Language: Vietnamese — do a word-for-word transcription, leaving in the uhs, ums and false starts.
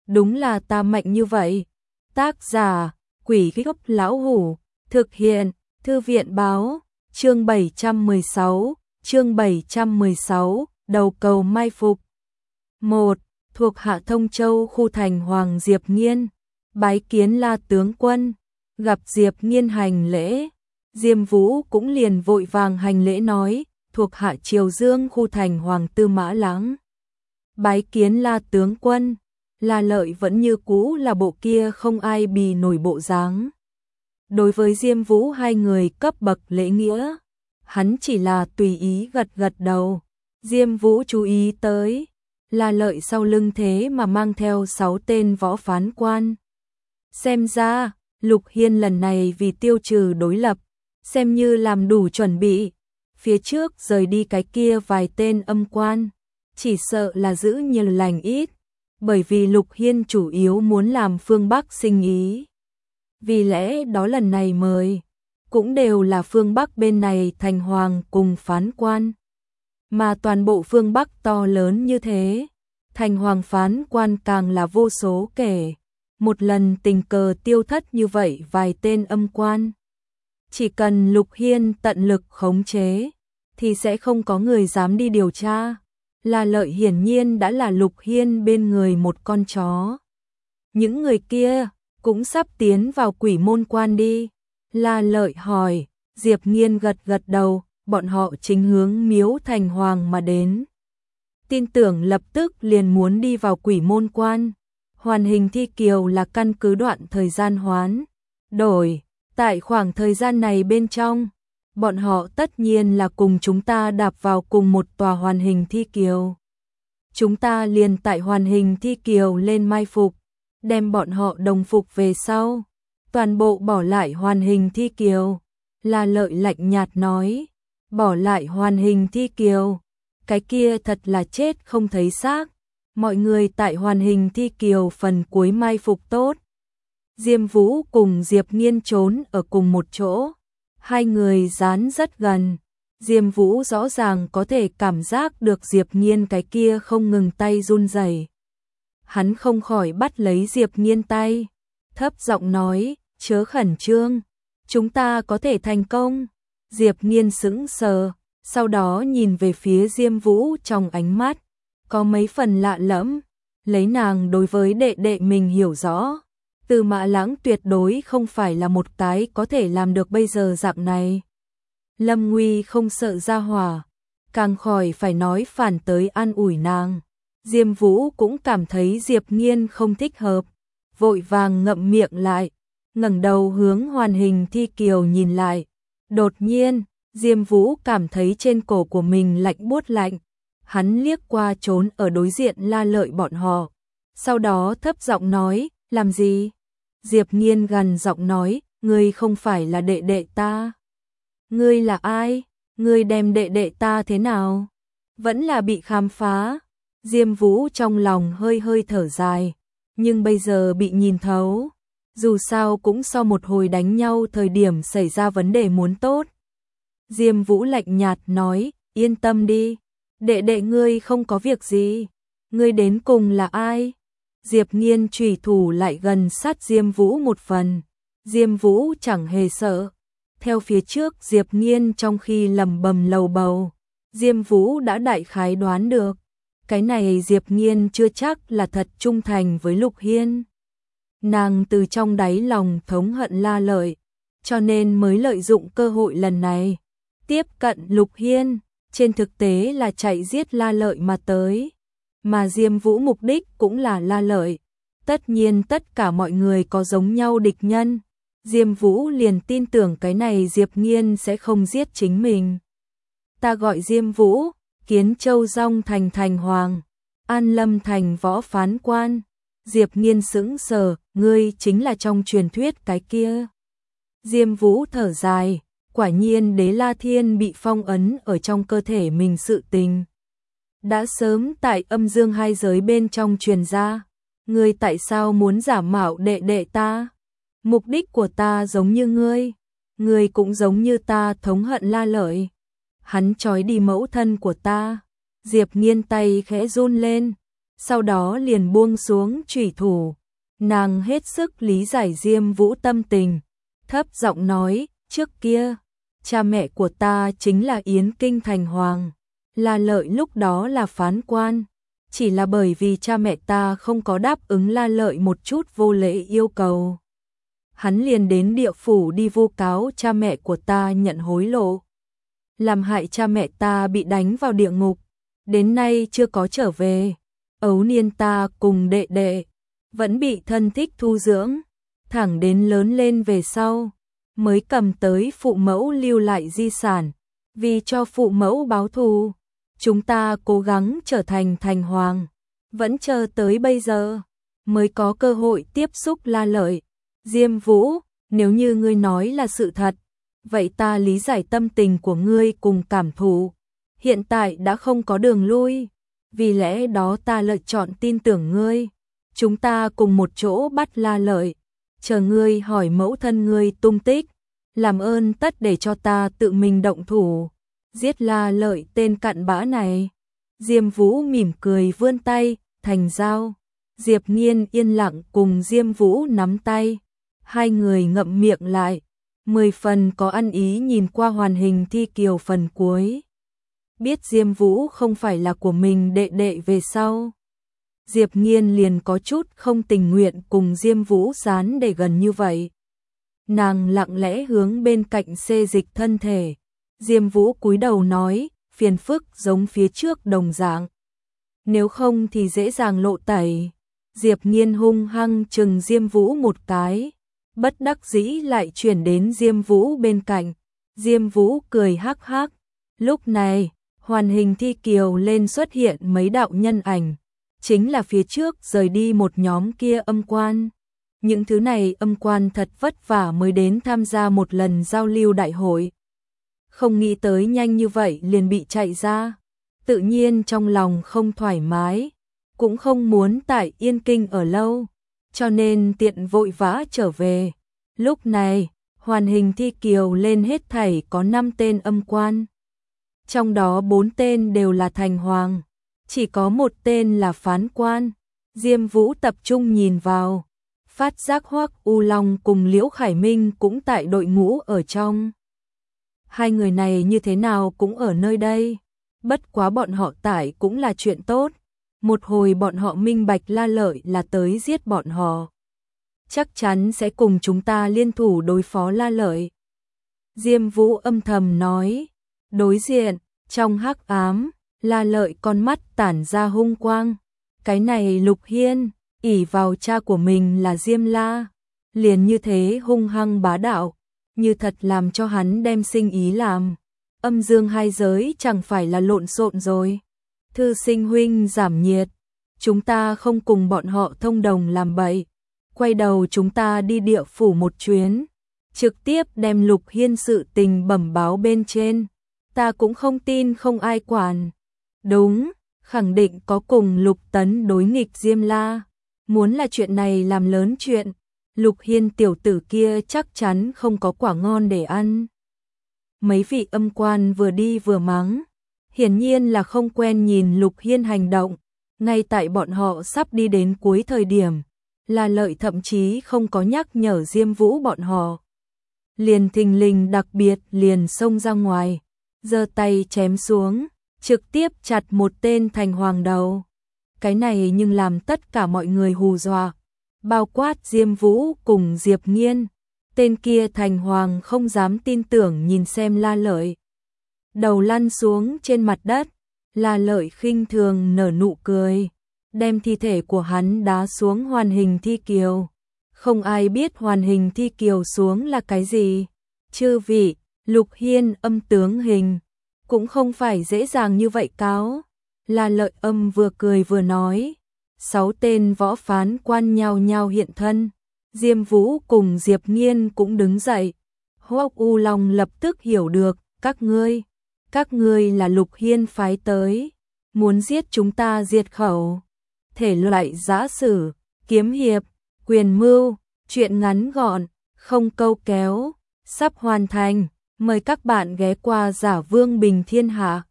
đúng là ta mạnh như vậy. Tác giả, Quỷ Gốc Lão Hủ, thực hiện, Thư viện báo, chương bảy trăm mười sáu, chương bảy trăm mười sáu, đầu cầu mai phục. một. Thuộc hạ Thông Châu khu thành Hoàng Diệp Nghiên, bái kiến La tướng quân, gặp Diệp Nghiên hành lễ. Diêm Vũ cũng liền vội vàng hành lễ nói, thuộc hạ Triều Dương khu thành Hoàng Tư Mã Lãng, bái kiến La tướng quân. La Lợi vẫn như cũ là bộ kia không ai bì nổi bộ dáng. Đối với Diêm Vũ hai người cấp bậc lễ nghĩa, hắn chỉ là tùy ý gật gật đầu. Diêm Vũ chú ý tới, La Lợi sau lưng thế mà mang theo sáu tên võ phán quan. Xem ra, Lục Hiên lần này vì tiêu trừ đối lập, xem như làm đủ chuẩn bị. Phía trước rời đi cái kia vài tên âm quan, chỉ sợ là giữ nhiều lành ít, bởi vì Lục Hiên chủ yếu muốn làm phương Bắc sinh ý. Vì lẽ đó lần này mời, cũng đều là phương Bắc bên này thành hoàng cùng phán quan. Mà toàn bộ phương Bắc to lớn như thế, thành hoàng phán quan càng là vô số kể. Một lần tình cờ tiêu thất như vậy vài tên âm quan, chỉ cần Lục Hiên tận lực khống chế, thì sẽ không có người dám đi điều tra. La Lợi hiển nhiên đã là Lục Hiên bên người một con chó. Những người kia cũng sắp tiến vào Quỷ Môn Quan đi. La Lợi hỏi. Diệp Nghiên gật gật đầu, bọn họ chính hướng Miếu Thành Hoàng mà đến. Tin tưởng lập tức liền muốn đi vào Quỷ Môn Quan. Hoàn hình thi kiều là căn cứ đoạn thời gian hoán đổi. Tại khoảng thời gian này bên trong, bọn họ tất nhiên là cùng chúng ta đạp vào cùng một tòa hoàn hình thi kiều. Chúng ta liền tại hoàn hình thi kiều lên mai phục, đem bọn họ đồng phục về sau, toàn bộ bỏ lại hoàn hình thi kiều. La Lợi lạnh nhạt nói, bỏ lại hoàn hình thi kiều, cái kia thật là chết không thấy xác. Mọi người tại hoàn hình thi kiều phần cuối mai phục tốt. Diêm Vũ cùng Diệp Nghiên trốn ở cùng một chỗ, hai người dán rất gần. Diêm Vũ rõ ràng có thể cảm giác được Diệp Nghiên cái kia không ngừng tay run rẩy. Hắn không khỏi bắt lấy Diệp Nghiên tay, thấp giọng nói, chớ khẩn trương, chúng ta có thể thành công. Diệp Nghiên sững sờ, sau đó nhìn về phía Diêm Vũ trong ánh mắt có mấy phần lạ lẫm. Lấy nàng đối với đệ đệ mình hiểu rõ, Tư Mã Lãng tuyệt đối không phải là một cái có thể làm được bây giờ dạng này. Lâm Nguy không sợ ra hỏa, càng khỏi phải nói phản tới an ủi nàng. Diêm Vũ cũng cảm thấy Diệp Nghiên không thích hợp, vội vàng ngậm miệng lại, ngẩng đầu hướng hoàn hình thi kiều nhìn lại. Đột nhiên, Diêm Vũ cảm thấy trên cổ của mình lạnh buốt lạnh. Hắn liếc qua trốn ở đối diện La Lợi bọn họ, sau đó thấp giọng nói, làm gì? Diệp Nghiên gằn giọng nói, ngươi không phải là đệ đệ ta. Ngươi là ai? Ngươi đem đệ đệ ta thế nào? Vẫn là bị khám phá. Diêm Vũ trong lòng hơi hơi thở dài, nhưng bây giờ bị nhìn thấu. Dù sao cũng sau một hồi đánh nhau thời điểm xảy ra vấn đề muốn tốt. Diêm Vũ lạnh nhạt nói, yên tâm đi, đệ đệ ngươi không có việc gì. Ngươi đến cùng là ai? Diệp Nghiên chủy thủ lại gần sát Diêm Vũ một phần. Diêm Vũ chẳng hề sợ. Theo phía trước Diệp Nghiên trong khi lầm bầm lầu bầu, Diêm Vũ đã đại khái đoán được. Cái này Diệp Nghiên chưa chắc là thật trung thành với Lục Hiên. Nàng từ trong đáy lòng thống hận La Lợi, cho nên mới lợi dụng cơ hội lần này tiếp cận Lục Hiên, trên thực tế là chạy giết La Lợi mà tới. Mà Diêm Vũ mục đích cũng là La Lợi. Tất nhiên tất cả mọi người có giống nhau địch nhân, Diêm Vũ liền tin tưởng cái này Diệp Nghiên sẽ không giết chính mình. Ta gọi Diêm Vũ, Kiến Châu Dong thành thành hoàng, An Lâm thành võ phán quan. Diệp Nghiên sững sờ, ngươi chính là trong truyền thuyết cái kia. Diêm Vũ thở dài, quả nhiên Đế La Thiên bị phong ấn ở trong cơ thể mình sự tình đã sớm tại âm dương hai giới bên trong truyền ra. Ngươi tại sao muốn giả mạo đệ đệ ta? Mục đích của ta giống như ngươi, ngươi cũng giống như ta thống hận La Lợi. Hắn trói đi mẫu thân của ta. Diệp Nghiên tay khẽ run lên, sau đó liền buông xuống chủy thủ. Nàng hết sức lý giải Diêm Vũ tâm tình, thấp giọng nói, trước kia, cha mẹ của ta chính là Yến Kinh thành hoàng, La Lợi lúc đó là phán quan, chỉ là bởi vì cha mẹ ta không có đáp ứng La Lợi một chút vô lễ yêu cầu. Hắn liền đến địa phủ đi vu cáo cha mẹ của ta nhận hối lộ, làm hại cha mẹ ta bị đánh vào địa ngục, đến nay chưa có trở về. Ấu niên ta cùng đệ đệ vẫn bị thân thích thu dưỡng, thẳng đến lớn lên về sau mới cầm tới phụ mẫu lưu lại di sản, vì cho phụ mẫu báo thù, chúng ta cố gắng trở thành thành hoàng, vẫn chờ tới bây giờ mới có cơ hội tiếp xúc La Lợi. Diêm Vũ, nếu như ngươi nói là sự thật, vậy ta lý giải tâm tình của ngươi cùng cảm thụ, hiện tại đã không có đường lui, vì lẽ đó ta lựa chọn tin tưởng ngươi, chúng ta cùng một chỗ bắt La Lợi, chờ ngươi hỏi mẫu thân ngươi tung tích, làm ơn tất để cho ta tự mình động thủ, giết La Lợi tên cặn bã này. Diêm Vũ mỉm cười vươn tay, thành giao. Diệp Nghiên yên lặng cùng Diêm Vũ nắm tay, hai người ngậm miệng lại, mười phần có ăn ý nhìn qua hoàn hình thi kiều phần cuối. Biết Diêm Vũ không phải là của mình đệ đệ về sau, Diệp Nghiên liền có chút không tình nguyện cùng Diêm Vũ dán để gần như vậy. Nàng lặng lẽ hướng bên cạnh xê dịch thân thể. Diêm Vũ cúi đầu nói, phiền phức giống phía trước đồng dạng. Nếu không thì dễ dàng lộ tẩy. Diệp Nghiên hung hăng chừng Diêm Vũ một cái, bất đắc dĩ lại chuyển đến Diêm Vũ bên cạnh. Diêm Vũ cười hắc hắc. Lúc này, hoàn hình thi kiều lên xuất hiện mấy đạo nhân ảnh, chính là phía trước rời đi một nhóm kia âm quan. Những thứ này âm quan thật vất vả mới đến tham gia một lần giao lưu đại hội. Không nghĩ tới nhanh như vậy liền bị chạy ra, tự nhiên trong lòng không thoải mái, cũng không muốn tại Yên Kinh ở lâu, cho nên tiện vội vã trở về. Lúc này, hoàn hình thi kiều lên hết thảy có năm tên âm quan. Trong đó bốn tên đều là thành hoàng, chỉ có một tên là phán quan. Diêm Vũ tập trung nhìn vào, phát giác Hoắc U Long cùng Liễu Khải Minh cũng tại đội ngũ ở trong. Hai người này như thế nào cũng ở nơi đây, bất quá bọn họ tại cũng là chuyện tốt. Một hồi bọn họ minh bạch La Lợi là tới giết bọn họ, chắc chắn sẽ cùng chúng ta liên thủ đối phó La Lợi. Diêm Vũ âm thầm nói. Đối diện, trong hắc ám, La Lợi con mắt tản ra hung quang. Cái này Lục Hiên, ỷ vào cha của mình là Diêm La, liền như thế hung hăng bá đạo, như thật làm cho hắn đem sinh ý làm. Âm dương hai giới chẳng phải là lộn xộn rồi. Thư sinh huynh giảm nhiệt, chúng ta không cùng bọn họ thông đồng làm bậy, quay đầu chúng ta đi địa phủ một chuyến, trực tiếp đem Lục Hiên sự tình bẩm báo bên trên, ta cũng không tin không ai quản. Đúng, khẳng định có cùng Lục Tấn đối nghịch Diêm La, muốn là chuyện này làm lớn chuyện, Lục Hiên tiểu tử kia chắc chắn không có quả ngon để ăn. Mấy vị âm quan vừa đi vừa mắng, hiển nhiên là không quen nhìn Lục Hiên hành động. Ngay tại bọn họ sắp đi đến cuối thời điểm, La Lợi thậm chí không có nhắc nhở Diêm Vũ bọn họ, liền thình lình đặc biệt liền xông ra ngoài, giơ tay chém xuống, trực tiếp chặt một tên thành hoàng đầu. Cái này nhưng làm tất cả mọi người hù dọa, bao quát Diêm Vũ cùng Diệp Nghiên. Tên kia thành hoàng không dám tin tưởng nhìn xem La Lợi, đầu lăn xuống trên mặt đất. La Lợi khinh thường nở nụ cười, đem thi thể của hắn đá xuống hoàn hình thi kiều. Không ai biết hoàn hình thi kiều xuống là cái gì. Chư vị, Lục Hiên âm tướng hình cũng không phải dễ dàng như vậy cáo. La Lợi âm vừa cười vừa nói. Sáu tên võ phán quan nhao nhao hiện thân. Diêm Vũ cùng Diệp Nghiên cũng đứng dậy. Hoắc U Long lập tức hiểu được, các ngươi, các ngươi là Lục Hiên phái tới, muốn giết chúng ta diệt khẩu. Thể loại giã sử, kiếm hiệp, quyền mưu, chuyện ngắn gọn, không câu kéo, sắp hoàn thành. Mời các bạn ghé qua Giả Vương Bình Thiên Hạ.